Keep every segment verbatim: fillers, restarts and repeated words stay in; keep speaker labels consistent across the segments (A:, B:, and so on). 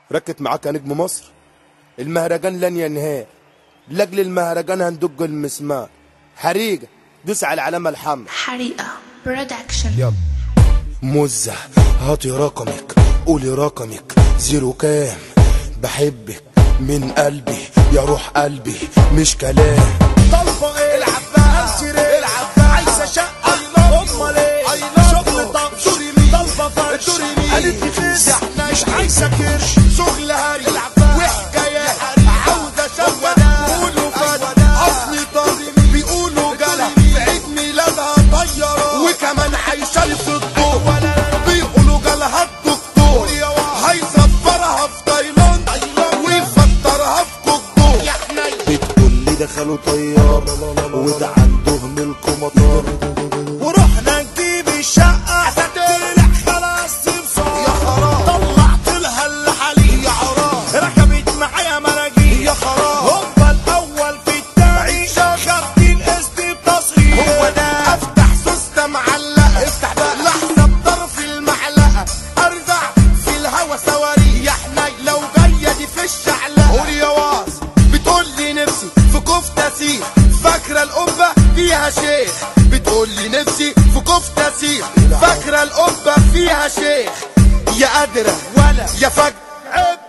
A: ركت معاك يا نجم مصر. المهرجان لن ينهار، لاجل المهرجان هندج المسمار. حريقة دوس على العلامة الحمراء.
B: حريقة برودكشن.
A: يلا مزة هاتي رقمك، قولي رقمك زيرو كام. بحبك من قلبي يا روح قلبي مش كلام.
C: طالبة ايه؟ العب بقى الشريك، العب بقى عايزة شقة امال ايه؟ شغل طقش طالبة فرش قالت لي فيس مش عايزة كرش. شغل هري وحكايات عاوزة شقة بيقولوا فات اصلي طاري بيقولوا جلا في عيد ميلادها طيارة وكمان عايشة في الضوء بيقولوا جالها الدكتور هيسفرها في تايلاند ويفطرها في كوكو.
A: بتقول لي دخلوا طيار وده عندهم الكمطار
C: ورحنا نجيب الشقة طلع خلاص صار يا خراب. طلعت لها الحليب يا حرام، ركبت معايا مراجيل يا خراب. هوبا الأول في التاني خدت القسط بتصريح. هو ده أفتح سوستة معلقة افتح بقى لحظة بطرف المعلقة أرجع في الهوا صواريخ. يا حنين لو جاية دي في الشعلقة قول يا واص. بتقول لي نفسي في كفتة سيخ فاكرة القبة فيها شيخ. بتقول لي نفسي في كفتة سيخ فاكرة القبة فيها شيخ. يا قادرة ولا يا فجر عيب.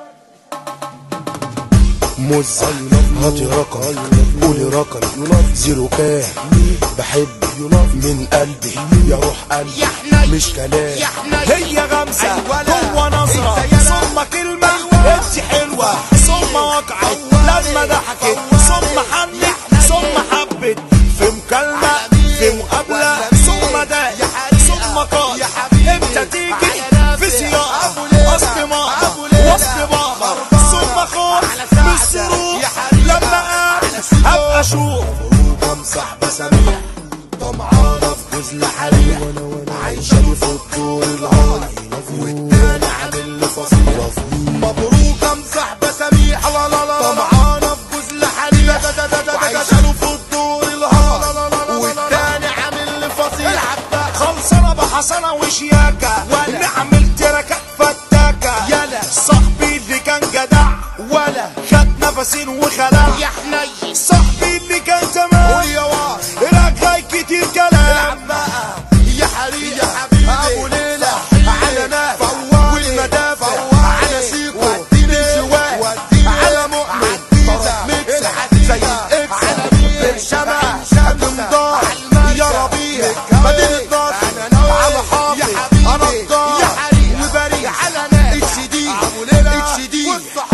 A: مزة هاتي رقم، قولي رقم زيرو كام. بحبك من قلبي يا روح قلبي مش كلام.
C: هي غمسة هو نظرة ثم كلمة انت حلوة ثم وقعت لما ضحكت ثم حنت ثم حبت في مكالمة في مقابلة ثم ده ثم قال امتى تيجي في سياق وسط ماما وسط بابا ثم خوف من السرور لما قال هبقى اشوف.
A: وبمسح بساميح طمعانة في جزل حريح عايشة لي في الدور العالي والتاني عامل لي فصيلة.
C: مبروك امسح بساميح لا لا لا طمعانة في جزل حريح وعايشة له في الدور الهالي والتاني عامل لي فصيلة. خلصانة بحسنة وشياكة اللي عملت ركات فتاكة. يلا صاحبي اللي كان جدع ولا خد نفسين وخلع. يا حنين صاحبي اللي كان تمام قول يا واص رجعي كتير كلام.
A: يا حريق يا حبيبي ابو ليلى على ناس والمدافع على سيكو سواق على مؤمن ميكس زي الاكس برشامة قدام يا ربيع مدينة نصر على حافظ انا الضار وبريء على ناس اتش دي اتش دي